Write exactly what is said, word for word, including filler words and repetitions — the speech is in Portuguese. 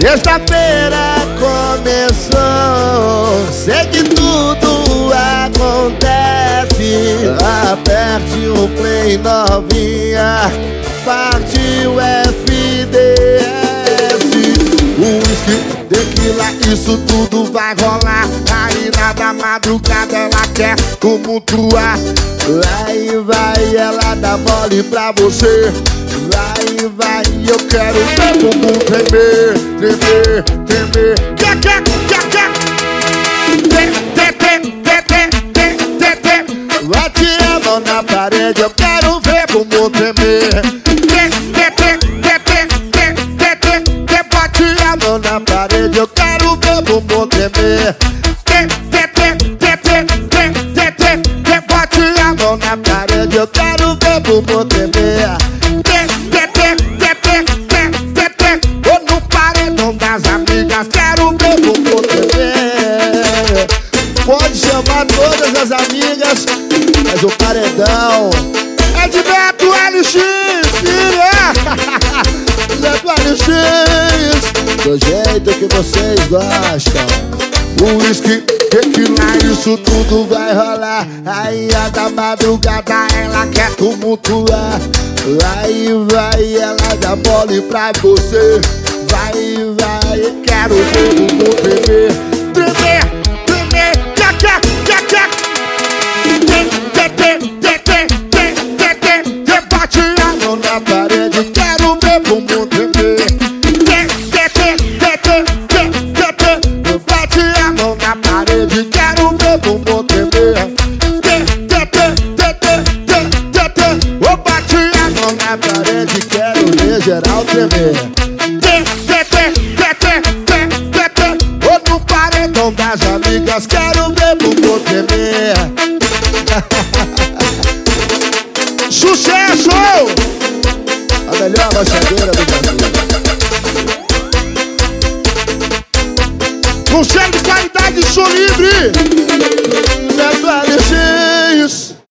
Sexta-feira começou, sei que tudo acontece. Aperte o play novinha, partiu F D S. Whisky, tequila, isso tudo vai rolar. Aí na madrugada ela quer tumultuar. Vai, vai, ela dá mole pra você. Vai, vai, eu quero ver o bumbum tremer, tremer, tremer. Quer, quer, quer, quer. Bate a mão na parede, eu quero ver o bumbum tremer. Bate a mão na parede, eu quero ver o bumbum tremer. Bate a mão na parede, eu quero ver o bumbum tremer. Ou no paredão das amigas, quero ver o bumbum tremer. Pode chamar todas as amigas, mas o paredão é de Beto L X, filha! Beto L X, do jeito que vocês gostam. Whisky, tequila, isso tudo vai rolar. Aí a da madrugada ela quer tumultuar. Vai, vai, ela dá mole pra você. Vai, vai, quero ver o bumbum tremer. Tremer, tremer, tchac, tchac, tchac, tchac. Bate a mão na parede, quero ver o bumbum tremer. Bate a mão na parede, quero ver o bumbum tremer. Oh, bate a mão na parede, quero ver geral tremer. Oh, no paredão das amigas, quero ver o bumbum tremer. Sucesso! A melhor baixadeira do Brasil. Com cheiro de qualidade, sou livre.